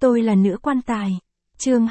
Tôi là nữ quan tài. Chương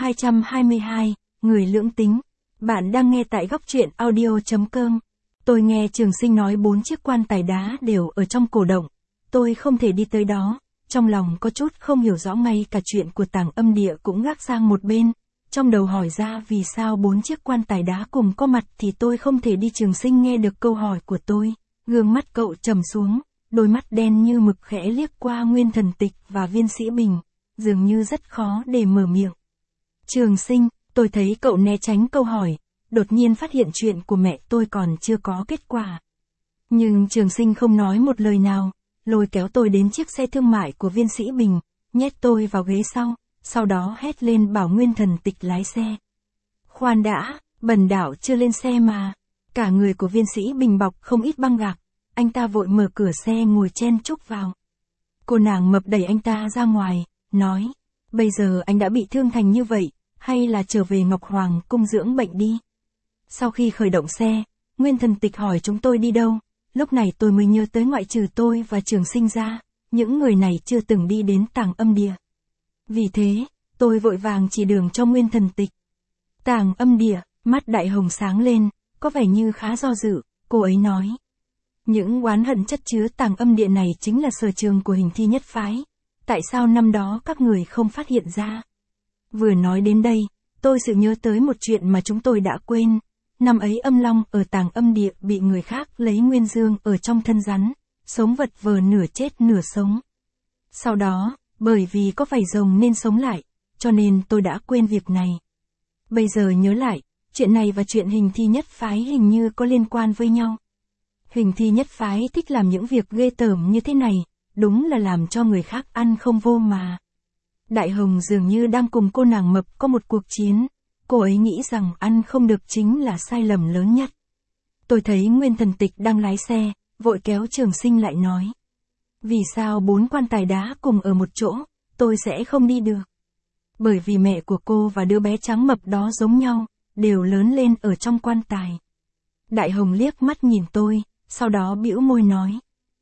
222, người lưỡng tính. Bạn đang nghe tại góc truyện audio.com. Tôi nghe Trường Sinh nói 4 chiếc quan tài đá đều ở trong cổ động. Tôi không thể đi tới đó. Trong lòng có chút không hiểu rõ, ngay cả chuyện của Tàng Âm Địa cũng gác sang một bên. Trong đầu hỏi ra vì sao 4 chiếc quan tài đá cùng có mặt thì tôi không thể đi. Trường Sinh nghe được câu hỏi của tôi, gương mắt cậu trầm xuống, đôi mắt đen như mực khẽ liếc qua Nguyên Thần Tịch và Viên Sĩ Bình, dường như rất khó để mở miệng. Trường Sinh, tôi thấy cậu né tránh câu hỏi, đột nhiên phát hiện chuyện của mẹ tôi còn chưa có kết quả. Nhưng Trường Sinh không nói một lời nào, lôi kéo tôi đến chiếc xe thương mại của Viên Sĩ Bình, nhét tôi vào ghế sau đó hét lên bảo Nguyên Thần Tịch lái xe. Khoan đã, bần đạo chưa lên xe mà. Cả người của Viên Sĩ Bình bọc không ít băng gạc, anh ta vội mở cửa xe ngồi chen chúc vào. Cô nàng mập đẩy anh ta ra ngoài, nói, bây giờ anh đã bị thương thành như vậy, hay là trở về Ngọc Hoàng cung dưỡng bệnh đi. Sau khi khởi động xe, Nguyên Thần Tịch hỏi chúng tôi đi đâu, lúc này tôi mới nhớ tới ngoại trừ tôi và Trường Sinh ra, những người này chưa từng đi đến Tàng Âm Địa. Vì thế, tôi vội vàng chỉ đường cho Nguyên Thần Tịch. Tàng Âm Địa, mắt Đại Hồng sáng lên, có vẻ như khá do dự, cô ấy nói. Những oán hận chất chứa Tàng Âm Địa này chính là sở trường của Hình Thi Nhất Phái. Tại sao năm đó các người không phát hiện ra? Vừa nói đến đây, tôi sự nhớ tới một chuyện mà chúng tôi đã quên. Năm ấy Âm Long ở Tàng Âm Địa bị người khác lấy nguyên dương ở trong thân rắn, sống vật vờ nửa chết nửa sống. Sau đó, bởi vì có vảy rồng nên sống lại, cho nên tôi đã quên việc này. Bây giờ nhớ lại, chuyện này và chuyện Hình Thi Nhất Phái hình như có liên quan với nhau. Hình Thi Nhất Phái thích làm những việc ghê tởm như thế này, đúng là làm cho người khác ăn không vô mà. Đại Hồng dường như đang cùng cô nàng mập có một cuộc chiến, cô ấy nghĩ rằng ăn không được chính là sai lầm lớn nhất. Tôi thấy Nguyên Thần Tịch đang lái xe, vội kéo Trường Sinh lại nói. Vì sao 4 quan tài đá cùng ở một chỗ, tôi sẽ không đi được. Bởi vì mẹ của cô và đứa bé trắng mập đó giống nhau, đều lớn lên ở trong quan tài. Đại Hồng liếc mắt nhìn tôi, sau đó bĩu môi nói.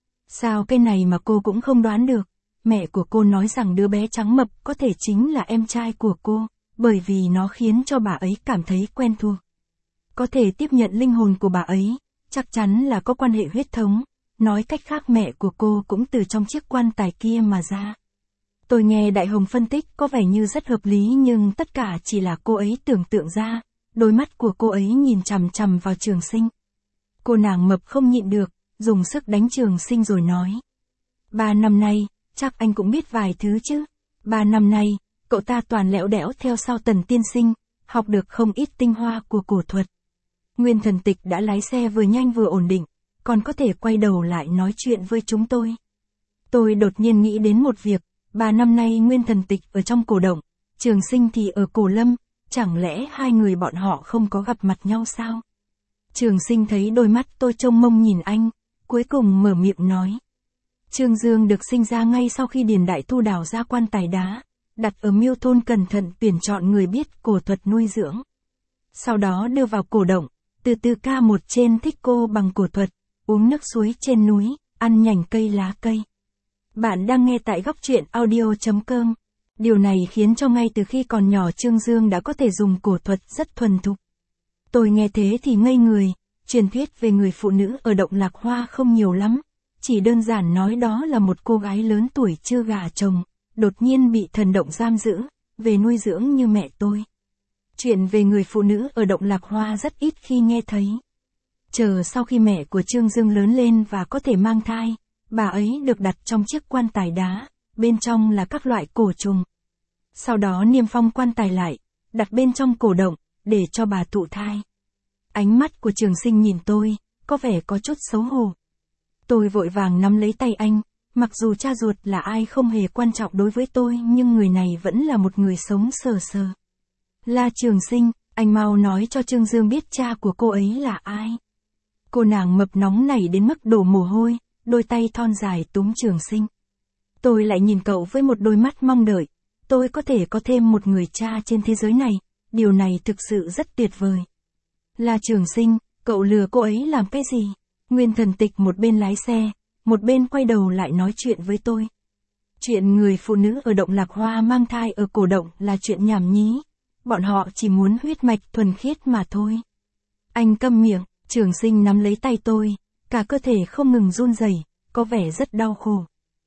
Sao cái này mà cô cũng không đoán được, mẹ của cô nói rằng đứa bé trắng mập có thể chính là em trai của cô, bởi vì nó khiến cho bà ấy cảm thấy quen thuộc. Có thể tiếp nhận linh hồn của bà ấy, chắc chắn là có quan hệ huyết thống, nói cách khác mẹ của cô cũng từ trong chiếc quan tài kia mà ra. Tôi nghe Đại Hồng phân tích có vẻ như rất hợp lý nhưng tất cả chỉ là cô ấy tưởng tượng ra, đôi mắt của cô ấy nhìn chằm chằm vào Trường Sinh. Cô nàng mập không nhịn được, dùng sức đánh Trường Sinh rồi nói. 3 năm nay, chắc anh cũng biết vài thứ chứ. 3 năm nay, cậu ta toàn lẽo đẽo theo sau Tần tiên sinh, học được không ít tinh hoa của cổ thuật. Nguyên Thần Tịch đã lái xe vừa nhanh vừa ổn định, còn có thể quay đầu lại nói chuyện với chúng tôi. Tôi đột nhiên nghĩ đến một việc, 3 năm nay Nguyên Thần Tịch ở trong cổ động, Trường Sinh thì ở cổ lâm, chẳng lẽ hai người bọn họ không có gặp mặt nhau sao? Trường Sinh thấy đôi mắt tôi trông mông nhìn anh, cuối cùng mở miệng nói. Trương Dương được sinh ra ngay sau khi Điền Đại Thu đào ra quan tài đá, đặt ở Miêu Thôn cẩn thận tuyển chọn người biết cổ thuật nuôi dưỡng. Sau đó đưa vào cổ động, từ từ ca một trên thích cô bằng cổ thuật, uống nước suối trên núi, ăn nhành cây lá cây. Bạn đang nghe tại góc truyện audio.com. Điều này khiến cho ngay từ khi còn nhỏ Trương Dương đã có thể dùng cổ thuật rất thuần thục. Tôi nghe thế thì ngây người, truyền thuyết về người phụ nữ ở động Lạc Hoa không nhiều lắm, chỉ đơn giản nói đó là một cô gái lớn tuổi chưa gả chồng, đột nhiên bị thần động giam giữ, về nuôi dưỡng như mẹ tôi. Chuyện về người phụ nữ ở động Lạc Hoa rất ít khi nghe thấy. Chờ sau khi mẹ của Trương Dương lớn lên và có thể mang thai, bà ấy được đặt trong chiếc quan tài đá, bên trong là các loại cổ trùng. Sau đó niêm phong quan tài lại, đặt bên trong cổ động, để cho bà thụ thai. Ánh mắt của Trường Sinh nhìn tôi, có vẻ có chút xấu hổ. Tôi vội vàng nắm lấy tay anh, mặc dù cha ruột là ai không hề quan trọng đối với tôi nhưng người này vẫn là một người sống sờ sờ. La Trường Sinh, anh mau nói cho Trương Dương biết cha của cô ấy là ai. Cô nàng mập nóng nảy đến mức đổ mồ hôi, đôi tay thon dài túm Trường Sinh. Tôi lại nhìn cậu với một đôi mắt mong đợi, tôi có thể có thêm một người cha trên thế giới này, điều này thực sự rất tuyệt vời. La Trường Sinh, cậu lừa cô ấy làm cái gì? Nguyên Thần Tịch một bên lái xe, một bên quay đầu lại nói chuyện với tôi. Chuyện người phụ nữ ở động Lạc Hoa mang thai ở cổ động là chuyện nhảm nhí. Bọn họ chỉ muốn huyết mạch thuần khiết mà thôi. Anh câm miệng, Trường Sinh nắm lấy tay tôi, cả cơ thể không ngừng run rẩy, có vẻ rất đau khổ.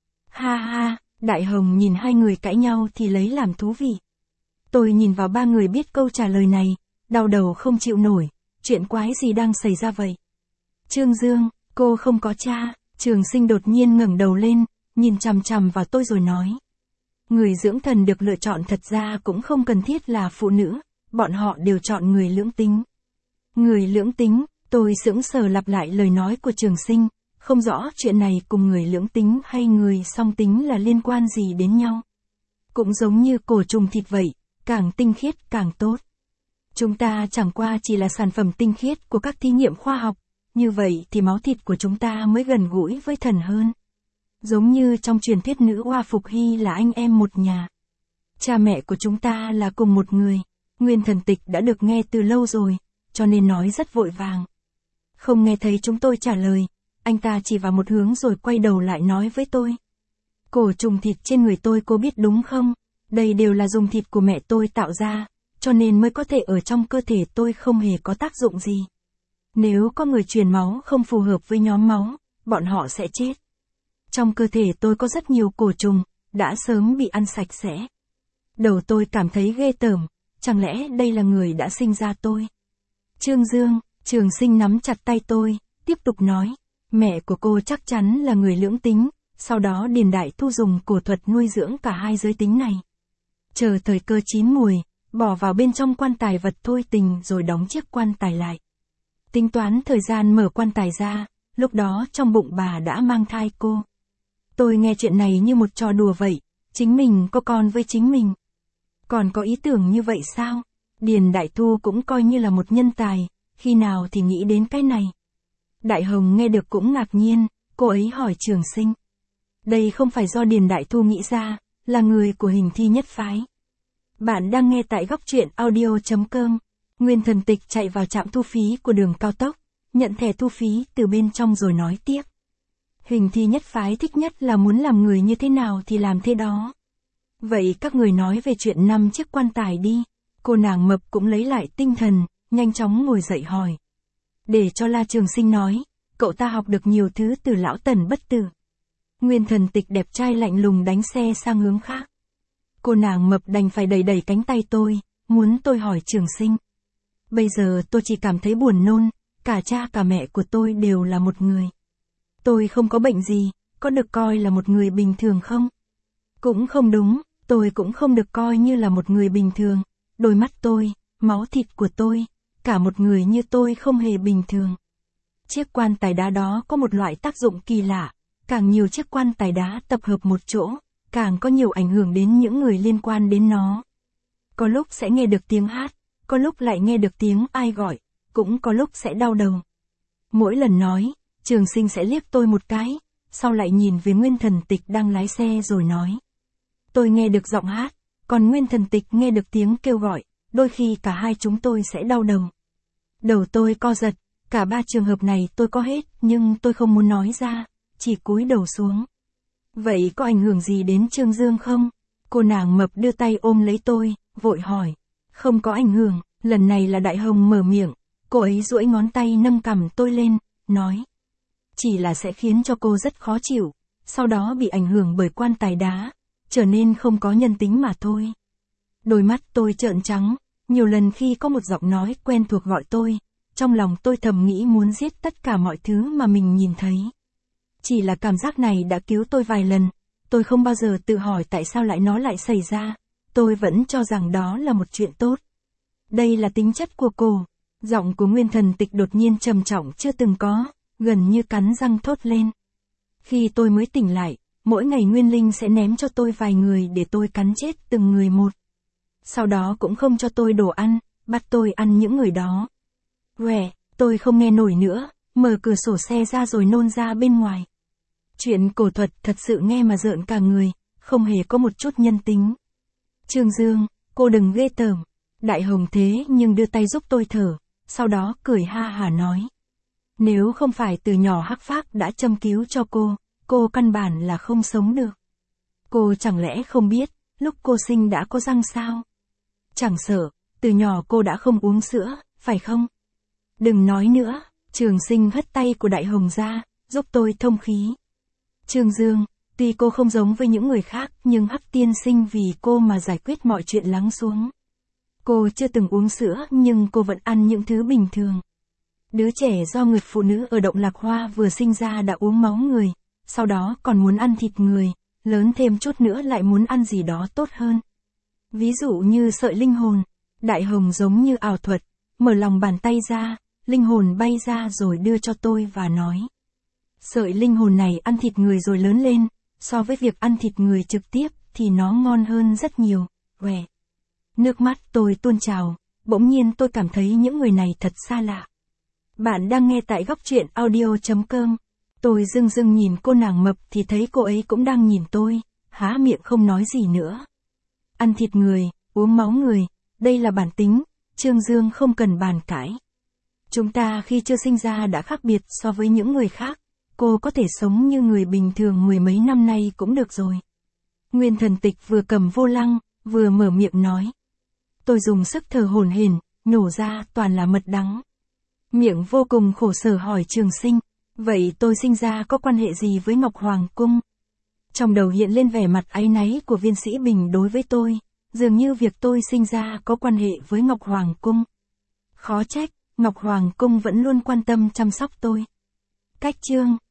Ha ha, Đại Hồng nhìn hai người cãi nhau thì lấy làm thú vị. Tôi nhìn vào ba người biết câu trả lời này, đau đầu không chịu nổi, chuyện quái gì đang xảy ra vậy? Trương Dương, cô không có cha. Trường Sinh đột nhiên ngẩng đầu lên, nhìn chằm chằm vào tôi rồi nói. Người dưỡng thần được lựa chọn thật ra cũng không cần thiết là phụ nữ, bọn họ đều chọn người lưỡng tính. Người lưỡng tính, tôi sững sờ lặp lại lời nói của Trường Sinh, không rõ chuyện này cùng người lưỡng tính hay người song tính là liên quan gì đến nhau. Cũng giống như cổ trùng thịt vậy, càng tinh khiết càng tốt. Chúng ta chẳng qua chỉ là sản phẩm tinh khiết của các thí nghiệm khoa học, như vậy thì máu thịt của chúng ta mới gần gũi với thần hơn. Giống như trong truyền thuyết nữ oa Phục Hy là anh em một nhà. Cha mẹ của chúng ta là cùng một người. Nguyên Thần Tịch đã được nghe từ lâu rồi, cho nên nói rất vội vàng. Không nghe thấy chúng tôi trả lời, anh ta chỉ vào một hướng rồi quay đầu lại nói với tôi. Cổ trùng thịt trên người tôi cô biết đúng không? Đây đều là dùng thịt của mẹ tôi tạo ra, cho nên mới có thể ở trong cơ thể tôi không hề có tác dụng gì. Nếu có người truyền máu không phù hợp với nhóm máu, bọn họ sẽ chết. Trong cơ thể tôi có rất nhiều cổ trùng, đã sớm bị ăn sạch sẽ. Đầu tôi cảm thấy ghê tởm, chẳng lẽ đây là người đã sinh ra tôi? Trương Dương, Trường Sinh nắm chặt tay tôi, tiếp tục nói, mẹ của cô chắc chắn là người lưỡng tính, sau đó Điền Đại Thu dùng cổ thuật nuôi dưỡng cả hai giới tính này. Chờ thời cơ chín mùi, bỏ vào bên trong quan tài vật thôi tình rồi đóng chiếc quan tài lại. Tính toán thời gian mở quan tài ra, lúc đó trong bụng bà đã mang thai cô. Tôi nghe chuyện này như một trò đùa vậy, chính mình có con với chính mình. Còn có ý tưởng như vậy sao? Điền Đại Thu cũng coi như là một nhân tài, khi nào thì nghĩ đến cái này. Đại Hồng nghe được cũng ngạc nhiên, cô ấy hỏi Trường Sinh. Đây không phải do Điền Đại Thu nghĩ ra, là người của Hình Thi Nhất Phái. Bạn đang nghe tại góc truyện audio.com. Nguyên Thần Tịch chạy vào trạm thu phí của đường cao tốc, nhận thẻ thu phí từ bên trong rồi nói tiếp. Hình Thi Nhất Phái thích nhất là muốn làm người như thế nào thì làm thế đó. Vậy các người nói về chuyện 5 chiếc quan tài đi. Cô nàng mập cũng lấy lại tinh thần, nhanh chóng ngồi dậy hỏi. Để cho La Trường Sinh nói, cậu ta học được nhiều thứ từ lão Tần Bất Tử. Nguyên Thần Tịch đẹp trai lạnh lùng đánh xe sang hướng khác. Cô nàng mập đành phải đẩy đẩy cánh tay tôi, muốn tôi hỏi Trường Sinh. Bây giờ tôi chỉ cảm thấy buồn nôn, cả cha cả mẹ của tôi đều là một người. Tôi không có bệnh gì, có được coi là một người bình thường không? Cũng không đúng, tôi cũng không được coi như là một người bình thường. Đôi mắt tôi, máu thịt của tôi, cả một người như tôi không hề bình thường. Chiếc quan tài đá đó có một loại tác dụng kỳ lạ, càng nhiều chiếc quan tài đá tập hợp một chỗ, càng có nhiều ảnh hưởng đến những người liên quan đến nó. Có lúc sẽ nghe được tiếng hát, có lúc lại nghe được tiếng ai gọi, cũng có lúc sẽ đau đầu. Mỗi lần nói, Trường Sinh sẽ liếc tôi một cái, sau lại nhìn về Nguyên Thần Tịch đang lái xe rồi nói. Tôi nghe được giọng hát, còn Nguyên Thần Tịch nghe được tiếng kêu gọi, đôi khi cả hai chúng tôi sẽ đau đầu. Đầu tôi co giật, cả ba trường hợp này tôi có hết, nhưng tôi không muốn nói ra, chỉ cúi đầu xuống. Vậy có ảnh hưởng gì đến Trương Dương không? Cô nàng mập đưa tay ôm lấy tôi, vội hỏi. Không có ảnh hưởng, lần này là Đại Hồng mở miệng, cô ấy duỗi ngón tay nâng cằm tôi lên, nói. Chỉ là sẽ khiến cho cô rất khó chịu, sau đó bị ảnh hưởng bởi quan tài đá, trở nên không có nhân tính mà thôi. Đôi mắt tôi trợn trắng, nhiều lần khi có một giọng nói quen thuộc gọi tôi, trong lòng tôi thầm nghĩ muốn giết tất cả mọi thứ mà mình nhìn thấy. Chỉ là cảm giác này đã cứu tôi vài lần, tôi không bao giờ tự hỏi tại sao nó lại xảy ra, tôi vẫn cho rằng đó là một chuyện tốt. Đây là tính chất của cô. Giọng của Nguyên Thần Tịch đột nhiên trầm trọng chưa từng có, gần như cắn răng thốt lên. Khi tôi mới tỉnh lại, mỗi ngày Nguyên Linh sẽ ném cho tôi vài người để tôi cắn chết từng người một. Sau đó cũng không cho tôi đồ ăn, bắt tôi ăn những người đó. Tôi không nghe nổi nữa, mở cửa sổ xe ra rồi nôn ra bên ngoài. Chuyện cổ thuật thật sự nghe mà rợn cả người, không hề có một chút nhân tính. Trương Dương, cô đừng ghê tởm. Đại Hồng thế nhưng đưa tay giúp tôi thở, sau đó cười ha hả nói. Nếu không phải từ nhỏ Hắc Phác đã châm cứu cho cô căn bản là không sống được. Cô chẳng lẽ không biết, lúc cô sinh đã có răng sao? Chẳng sợ, từ nhỏ cô đã không uống sữa, phải không? Đừng nói nữa, Trường Sinh hất tay của Đại Hồng ra, giúp tôi thông khí. Trương Dương, tuy cô không giống với những người khác, nhưng Hắc tiên sinh vì cô mà giải quyết mọi chuyện lắng xuống. Cô chưa từng uống sữa, nhưng cô vẫn ăn những thứ bình thường. Đứa trẻ do người phụ nữ ở Động Lạc Hoa vừa sinh ra đã uống máu người, sau đó còn muốn ăn thịt người, lớn thêm chút nữa lại muốn ăn gì đó tốt hơn. Ví dụ như sợi linh hồn. Đại Hồng giống như ảo thuật, mở lòng bàn tay ra, linh hồn bay ra rồi đưa cho tôi và nói. Sợi linh hồn này ăn thịt người rồi lớn lên, so với việc ăn thịt người trực tiếp thì nó ngon hơn rất nhiều, Quẻ. Nước mắt tôi tuôn trào, bỗng nhiên tôi cảm thấy những người này thật xa lạ. Bạn đang nghe tại góc truyện audio.com. Tôi dưng dưng nhìn cô nàng mập thì thấy cô ấy cũng đang nhìn tôi, há miệng không nói gì nữa. Ăn thịt người, uống máu người, đây là bản tính, Trương Dương không cần bàn cãi. Chúng ta khi chưa sinh ra đã khác biệt so với những người khác, cô có thể sống như người bình thường mười mấy năm nay cũng được rồi. Nguyên Thần Tịch vừa cầm vô lăng, vừa mở miệng nói. Tôi dùng sức thở hổn hển, nhổ ra toàn là mật đắng. Miệng vô cùng khổ sở hỏi Trường Sinh, vậy tôi sinh ra có quan hệ gì với Ngọc Hoàng Cung? Trong đầu hiện lên vẻ mặt áy náy của Viên Sĩ Bình đối với tôi, dường như việc tôi sinh ra có quan hệ với Ngọc Hoàng Cung. Khó trách, Ngọc Hoàng Cung vẫn luôn quan tâm chăm sóc tôi. Cách chương